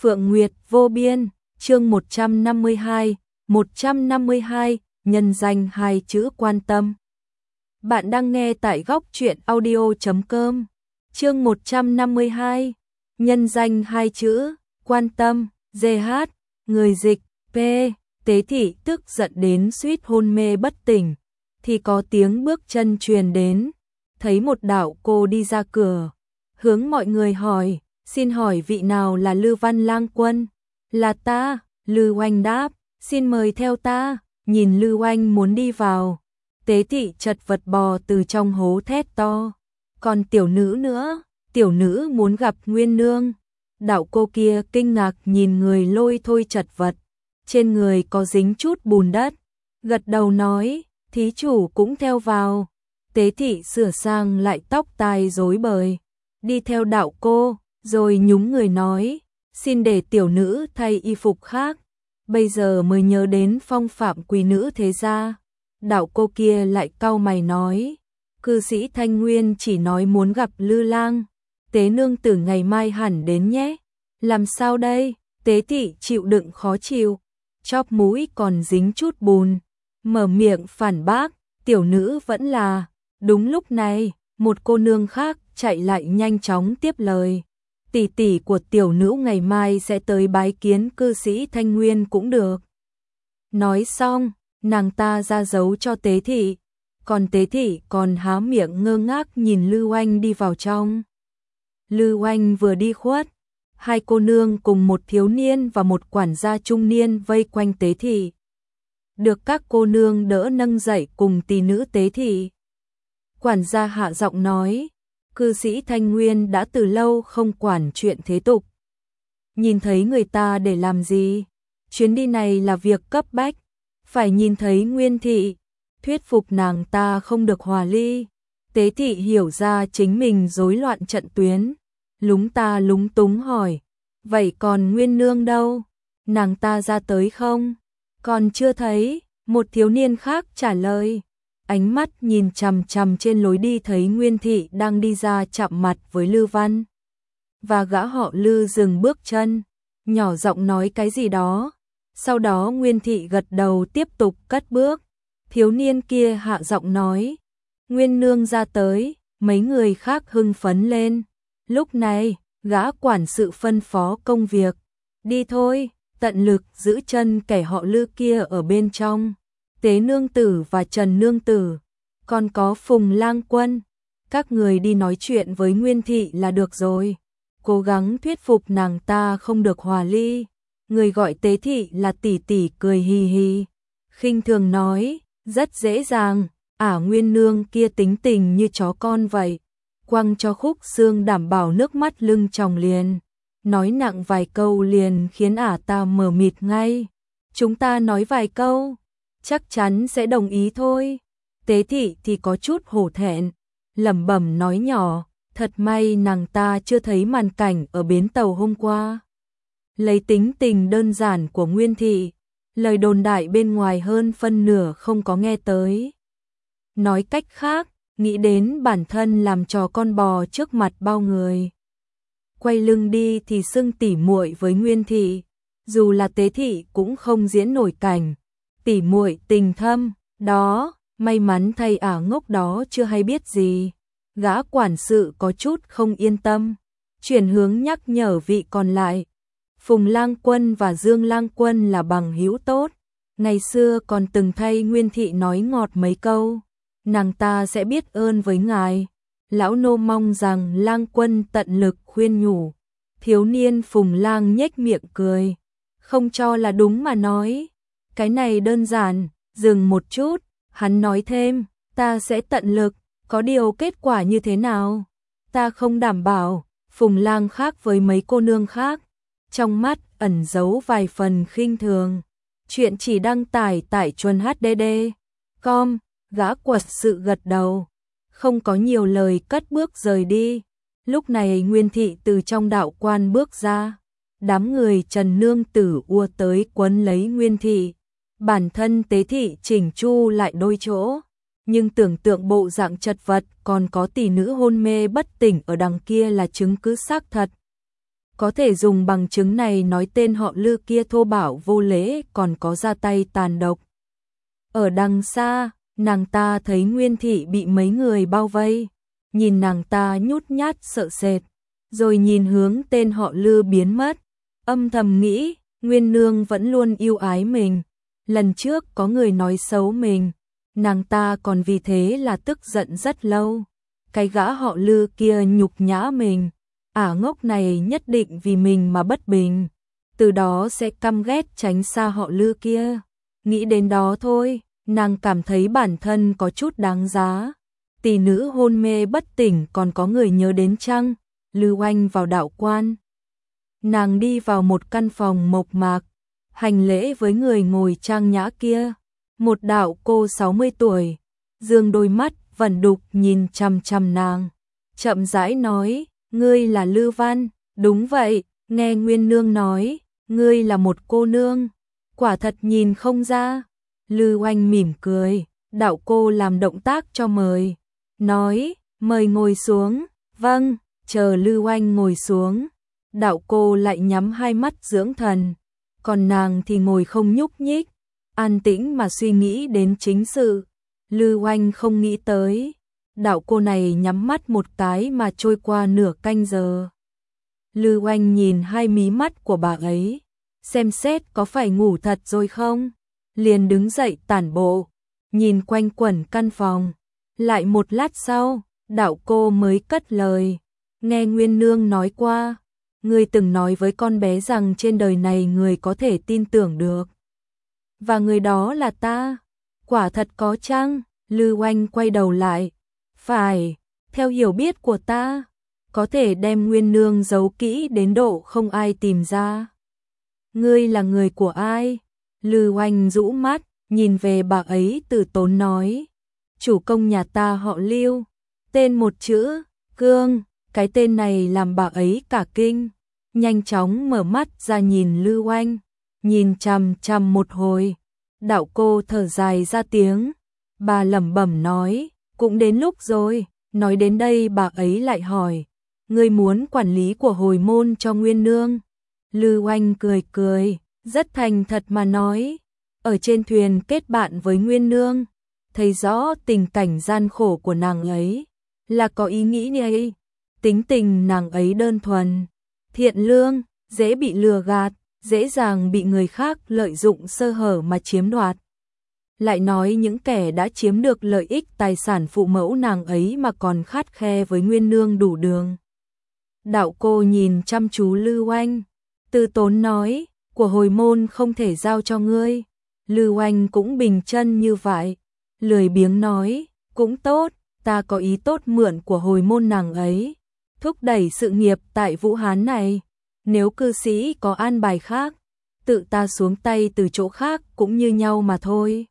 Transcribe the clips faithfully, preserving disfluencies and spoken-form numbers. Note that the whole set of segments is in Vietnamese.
Phượng Nguyệt vô biên, chương một trăm năm mươi hai, một trăm năm mươi hai, nhân danh hai chữ quan tâm. Bạn đang nghe tại góc truyện audio chấm com, chương một trăm năm mươi hai, nhân danh hai chữ, quan tâm, giê hát, người dịch, P, Tế Thị tức giận đến suýt hôn mê bất tỉnh, thì có tiếng bước chân truyền đến, thấy một đạo cô đi ra cửa, hướng mọi người hỏi, xin hỏi vị nào là Lư Văn Lang Quân? Là ta, Lư Oanh đáp, xin mời theo ta, nhìn Lư Oanh muốn đi vào. Tế Thị chật vật bò từ trong hố thét to, còn tiểu nữ nữa, tiểu nữ muốn gặp Nguyên Nương. Đạo cô kia kinh ngạc nhìn người lôi thôi chật vật, trên người có dính chút bùn đất, gật đầu nói, thí chủ cũng theo vào. Tế Thị sửa sang lại tóc tai rối bời, đi theo đạo cô, rồi nhúng người nói, xin để tiểu nữ thay y phục khác, bây giờ mới nhớ đến phong phạm quý nữ thế gia. Đạo cô kia lại cau mày nói, cư sĩ Thanh Nguyên chỉ nói muốn gặp Lư Lang, Tế nương tử ngày mai hẳn đến nhé. Làm sao đây? Tế Thị chịu đựng khó chịu, chóp mũi còn dính chút bùn, mở miệng phản bác, tiểu nữ vẫn là. Đúng lúc này, một cô nương khác chạy lại nhanh chóng tiếp lời, tỷ tỷ của tiểu nữ ngày mai sẽ tới bái kiến cư sĩ Thanh Nguyên cũng được. Nói xong, nàng ta ra dấu cho Tế Thị, còn Tế Thị còn há miệng ngơ ngác nhìn Lư Oanh đi vào trong. Lư Oanh vừa đi khuất, hai cô nương cùng một thiếu niên và một quản gia trung niên vây quanh Tế Thị. Được các cô nương đỡ nâng dậy cùng tỷ nữ Tế Thị. Quản gia hạ giọng nói, cư sĩ Thanh Nguyên đã từ lâu không quản chuyện thế tục. Nhìn thấy người ta để làm gì? Chuyến đi này là việc cấp bách, phải nhìn thấy Nguyên Thị, thuyết phục nàng ta không được hòa ly. Tế Thị hiểu ra chính mình rối loạn trận tuyến, lúng ta lúng túng hỏi, vậy còn Nguyên Nương đâu? Nàng ta ra tới không? Còn chưa thấy, một thiếu niên khác trả lời. Ánh mắt nhìn chằm chằm trên lối đi thấy Nguyên Thị đang đi ra chạm mặt với Lư Văn. Và gã họ Lư dừng bước chân, nhỏ giọng nói cái gì đó. Sau đó Nguyên Thị gật đầu tiếp tục cất bước. Thiếu niên kia hạ giọng nói, Nguyên Nương ra tới, mấy người khác hưng phấn lên. Lúc này, gã quản sự phân phó công việc, đi thôi, tận lực giữ chân kẻ họ Lư kia ở bên trong. Tế nương tử và Trần nương tử, còn có Phùng Lang Quân, các người đi nói chuyện với Nguyên Thị là được rồi, cố gắng thuyết phục nàng ta không được hòa ly. Người gọi Tế Thị là tỷ tỷ cười hì hì, khinh thường nói, rất dễ dàng, ả Nguyên Nương kia tính tình như chó con vậy, quăng cho khúc xương đảm bảo nước mắt lưng tròng liền, nói nặng vài câu liền khiến ả ta mờ mịt ngay. Chúng ta nói vài câu, chắc chắn sẽ đồng ý thôi. Tế Thị thì có chút hổ thẹn, lẩm bẩm nói nhỏ, thật may nàng ta chưa thấy màn cảnh ở bến tàu hôm qua. Lấy tính tình đơn giản của Nguyên Thị, lời đồn đại bên ngoài hơn phân nửa không có nghe tới. Nói cách khác, nghĩ đến bản thân làm trò con bò trước mặt bao người. Quay lưng đi thì xưng tỉ muội với Nguyên Thị, dù là Tế Thị cũng không diễn nổi cảnh tỉ muội tình thâm, đó, may mắn thay ả ngốc đó chưa hay biết gì. Gã quản sự có chút không yên tâm, chuyển hướng nhắc nhở vị còn lại. Phùng Lang Quân và Dương Lang Quân là bằng hữu tốt, ngày xưa còn từng thay Nguyên Thị nói ngọt mấy câu, nàng ta sẽ biết ơn với ngài. Lão nô mong rằng Lang Quân tận lực khuyên nhủ. Thiếu niên Phùng Lang nhếch miệng cười, không cho là đúng mà nói. Cái này đơn giản, dừng một chút, hắn nói thêm, ta sẽ tận lực, có điều kết quả như thế nào? Ta không đảm bảo. Phùng Lang khác với mấy cô nương khác, trong mắt ẩn giấu vài phần khinh thường. Chuyện chỉ đăng tải tại chuân hát đê đê chấm com, gã quật sự gật đầu, không có nhiều lời cất bước rời đi. Lúc này Nguyên Thị từ trong đạo quan bước ra, đám người Trần nương tử ùa tới quấn lấy Nguyên Thị. Bản thân Tế Thị chỉnh chu lại đôi chỗ, nhưng tưởng tượng bộ dạng chật vật còn có tỷ nữ hôn mê bất tỉnh ở đằng kia là chứng cứ xác thật. có thể dùng bằng chứng này nói tên họ Lư kia thô bạo vô lễ còn có ra tay tàn độc. Ở đằng xa, nàng ta thấy Nguyên Thị bị mấy người bao vây, nhìn nàng ta nhút nhát sợ sệt, rồi nhìn hướng tên họ Lư biến mất, âm thầm nghĩ, Nguyên Nương vẫn luôn yêu ái mình, lần trước có người nói xấu mình, nàng ta còn vì thế là tức giận rất lâu, cái gã họ Lư kia nhục nhã mình, ả ngốc này nhất định vì mình mà bất bình, từ đó sẽ căm ghét tránh xa họ Lư kia, nghĩ đến đó thôi. Nàng cảm thấy bản thân có chút đáng giá. Tỷ nữ hôn mê bất tỉnh còn có người nhớ đến chăng? Lư Oanh vào đạo quan. Nàng đi vào một căn phòng mộc mạc, hành lễ với người ngồi trang nhã kia. Một đạo cô sáu mươi tuổi, dương đôi mắt vẩn đục nhìn chằm chằm nàng. Chậm rãi nói, ngươi là Lư Văn, đúng vậy, nghe Nguyên Nương nói, ngươi là một cô nương, quả thật nhìn không ra. Lư Oanh mỉm cười, đạo cô làm động tác cho mời, nói, mời ngồi xuống, vâng, chờ Lư Oanh ngồi xuống, đạo cô lại nhắm hai mắt dưỡng thần, còn nàng thì ngồi không nhúc nhích, an tĩnh mà suy nghĩ đến chính sự. Lư Oanh không nghĩ tới, đạo cô này nhắm mắt một cái mà trôi qua nửa canh giờ. Lư Oanh nhìn hai mí mắt của bà ấy, xem xét có phải ngủ thật rồi không? Liền đứng dậy tản bộ, nhìn quanh quẩn căn phòng. Lại một lát sau, đạo cô mới cất lời, nghe Nguyên Nương nói qua, người từng nói với con bé rằng trên đời này người có thể tin tưởng được. Và người đó là ta, quả thật có chăng? Lư Oanh quay đầu lại, phải, theo hiểu biết của ta, có thể đem Nguyên Nương giấu kỹ đến độ không ai tìm ra. Ngươi là người của ai? Lư Oanh rũ mắt, nhìn về bà ấy từ tốn nói. Chủ công nhà ta họ Lưu, tên một chữ, Cương, cái tên này làm bà ấy cả kinh. Nhanh chóng mở mắt ra nhìn Lư Oanh, nhìn chằm chằm một hồi. Đạo cô thở dài ra tiếng, bà lẩm bẩm nói, cũng đến lúc rồi. Nói đến đây bà ấy lại hỏi, ngươi muốn quản lý của hồi môn cho Nguyên Nương? Lư Oanh cười cười, rất thành thật mà nói, ở trên thuyền kết bạn với Nguyên Nương, thấy rõ tình cảnh gian khổ của nàng ấy, là có ý nghĩ này. Tính tình nàng ấy đơn thuần, thiện lương, dễ bị lừa gạt, dễ dàng bị người khác lợi dụng sơ hở mà chiếm đoạt. Lại nói những kẻ đã chiếm được lợi ích tài sản phụ mẫu nàng ấy mà còn khắt khe với Nguyên Nương đủ đường. Đạo cô nhìn chăm chú Lư Oanh, từ tốn nói, của hồi môn không thể giao cho ngươi. Lư Oanh cũng bình chân như vậy, lười biếng nói, cũng tốt, ta có ý tốt mượn của hồi môn nàng ấy, thúc đẩy sự nghiệp tại Vũ Hán này. Nếu cư sĩ có an bài khác, tự ta xuống tay từ chỗ khác cũng như nhau mà thôi.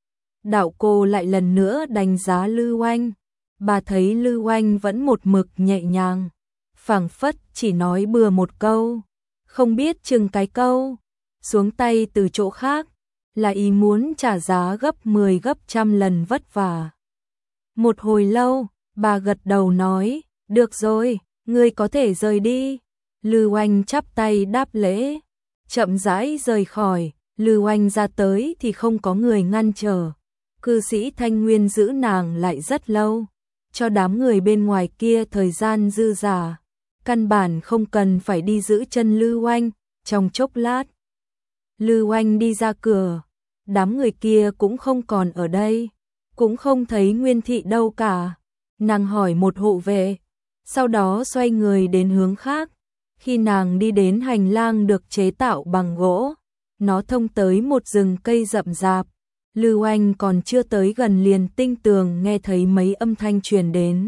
Đạo cô lại lần nữa đánh giá Lư Oanh, bà thấy Lư Oanh vẫn một mực nhẹ nhàng, phảng phất chỉ nói bừa một câu, không biết chừng cái câu, xuống tay từ chỗ khác, là ý muốn trả giá gấp mười gấp trăm lần vất vả. Một hồi lâu, bà gật đầu nói, được rồi, ngươi có thể rời đi. Lư Oanh chắp tay đáp lễ, chậm rãi rời khỏi. Lư Oanh ra tới thì không có người ngăn trở, cư sĩ Thanh Nguyên giữ nàng lại rất lâu, cho đám người bên ngoài kia thời gian dư dả, căn bản không cần phải đi giữ chân Lư Oanh. Trong chốc lát, Lư Oanh đi ra cửa, đám người kia cũng không còn ở đây, cũng không thấy Nguyên Thị đâu cả. Nàng hỏi một hộ vệ, sau đó xoay người đến hướng khác. Khi nàng đi đến hành lang được chế tạo bằng gỗ, nó thông tới một rừng cây rậm rạp. Lư Oanh còn chưa tới gần liền tinh tường nghe thấy mấy âm thanh truyền đến.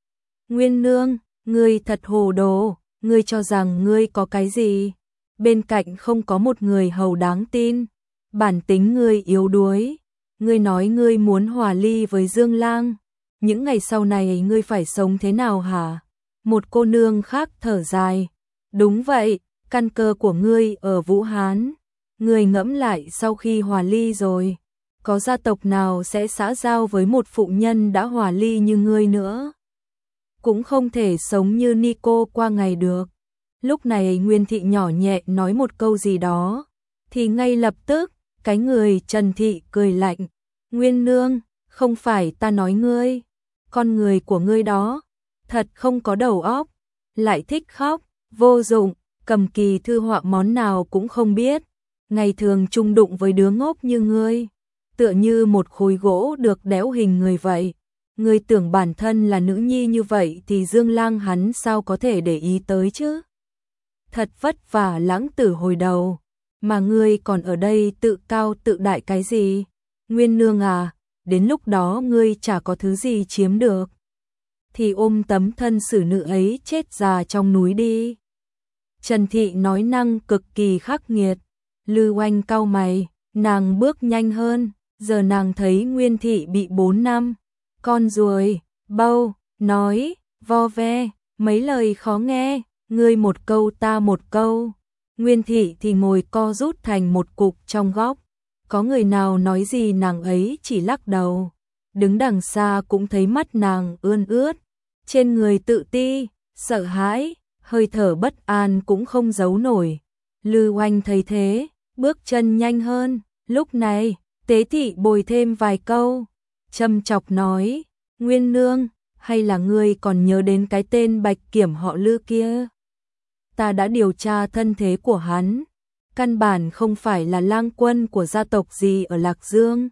Nguyên Nương, ngươi thật hồ đồ, ngươi cho rằng ngươi có cái gì? Bên cạnh không có một người hầu đáng tin, bản tính ngươi yếu đuối. Ngươi nói ngươi muốn hòa ly với Dương Lang, những ngày sau này ngươi phải sống thế nào hả? Một cô nương khác thở dài, đúng vậy, căn cơ của ngươi ở Vũ Hán. Ngươi ngẫm lại, sau khi hòa ly rồi, có gia tộc nào sẽ xã giao với một phụ nhân đã hòa ly như ngươi nữa? Cũng không thể sống như Nico qua ngày được. Lúc này Nguyên Thị nhỏ nhẹ nói một câu gì đó, thì ngay lập tức, cái người Trần Thị cười lạnh. Nguyên nương, không phải ta nói ngươi, con người của ngươi đó, thật không có đầu óc, lại thích khóc, vô dụng, cầm kỳ thư họa món nào cũng không biết, ngày thường chung đụng với đứa ngốc như ngươi, tựa như một khối gỗ được đẽo hình người vậy. Ngươi tưởng bản thân là nữ nhi như vậy thì Dương Lang hắn sao có thể để ý tới chứ? Thật vất vả lãng tử hồi đầu, mà ngươi còn ở đây tự cao tự đại cái gì? Nguyên nương à, đến lúc đó ngươi chả có thứ gì chiếm được, thì ôm tấm thân xử nữ ấy chết già trong núi đi. Trần Thị nói năng cực kỳ khắc nghiệt. Lư Oanh cau mày, nàng bước nhanh hơn, giờ nàng thấy Nguyên Thị bị bốn năm con ruồi, bâu, nói, vo ve, mấy lời khó nghe, ngươi một câu ta một câu. Nguyên Thị thì ngồi co rút thành một cục trong góc. Có người nào nói gì nàng ấy chỉ lắc đầu. Đứng đằng xa cũng thấy mắt nàng ươn ướt. Trên người tự ti, sợ hãi, hơi thở bất an cũng không giấu nổi. Lư Oanh thấy thế, bước chân nhanh hơn. Lúc này, Tế Thị bồi thêm vài câu. Châm chọc nói, Nguyên nương, hay là ngươi còn nhớ đến cái tên Bạch Kiểm họ Lư kia? Ta đã điều tra thân thế của hắn, căn bản không phải là lang quân của gia tộc gì ở Lạc Dương,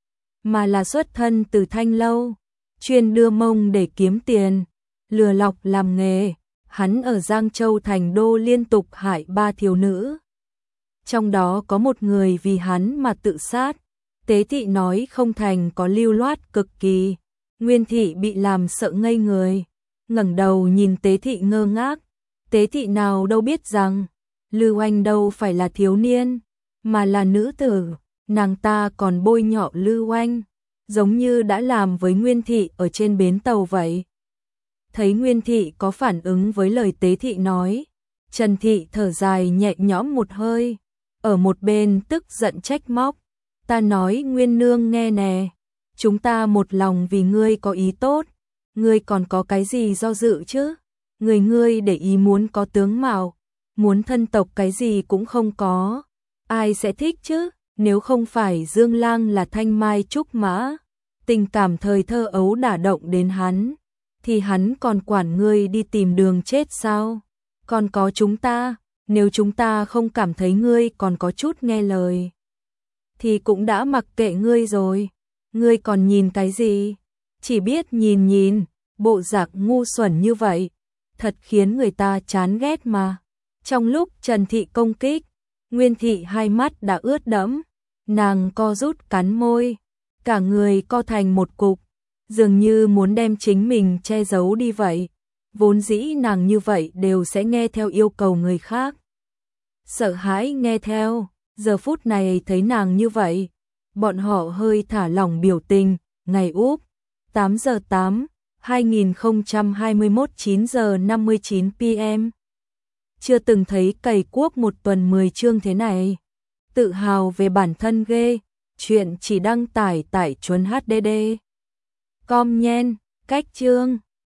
mà là xuất thân từ Thanh Lâu, chuyên đưa mông để kiếm tiền, lừa lọc làm nghề. Hắn ở Giang Châu thành đô liên tục hại ba thiếu nữ, trong đó có một người vì hắn mà tự sát. Tế Thị nói không thành có lưu loát cực kỳ. Nguyên Thị bị làm sợ ngây người, ngẩng đầu nhìn Tế Thị ngơ ngác. Tế Thị nào đâu biết rằng Lư Oanh đâu phải là thiếu niên, mà là nữ tử. Nàng ta còn bôi nhọ Lư Oanh, giống như đã làm với Nguyên Thị ở trên bến tàu vậy. Thấy Nguyên Thị có phản ứng với lời Tế Thị nói, Trần Thị thở dài nhẹ nhõm một hơi, ở một bên tức giận trách móc. Ta nói Nguyên nương nghe nè, chúng ta một lòng vì ngươi có ý tốt, ngươi còn có cái gì do dự chứ? Người ngươi để ý muốn có tướng mạo, muốn thân tộc cái gì cũng không có, ai sẽ thích chứ? Nếu không phải Dương Lang là thanh mai trúc mã, tình cảm thời thơ ấu đả động đến hắn, thì hắn còn quản ngươi đi tìm đường chết sao? Còn có chúng ta, nếu chúng ta không cảm thấy ngươi còn có chút nghe lời, thì cũng đã mặc kệ ngươi rồi. Ngươi còn nhìn cái gì? Chỉ biết nhìn nhìn, bộ dạng ngu xuẩn như vậy, thật khiến người ta chán ghét mà. Trong lúc Trần Thị công kích, Nguyên Thị hai mắt đã ướt đẫm, nàng co rút cắn môi, cả người co thành một cục, dường như muốn đem chính mình che giấu đi vậy. Vốn dĩ nàng như vậy đều sẽ nghe theo yêu cầu người khác, sợ hãi nghe theo. Giờ phút này thấy nàng như vậy, bọn họ hơi thả lỏng biểu tình. Ngày úp tám giờ tám, hai nghìn không trăm hai mươi mốt, chín giờ năm mươi chín pm. Chưa từng thấy cày cuốc một tuần mười chương thế này. Tự hào về bản thân ghê. Chuyện chỉ đăng tải tại Chuân hát đê đê. Com nhen, cách chương.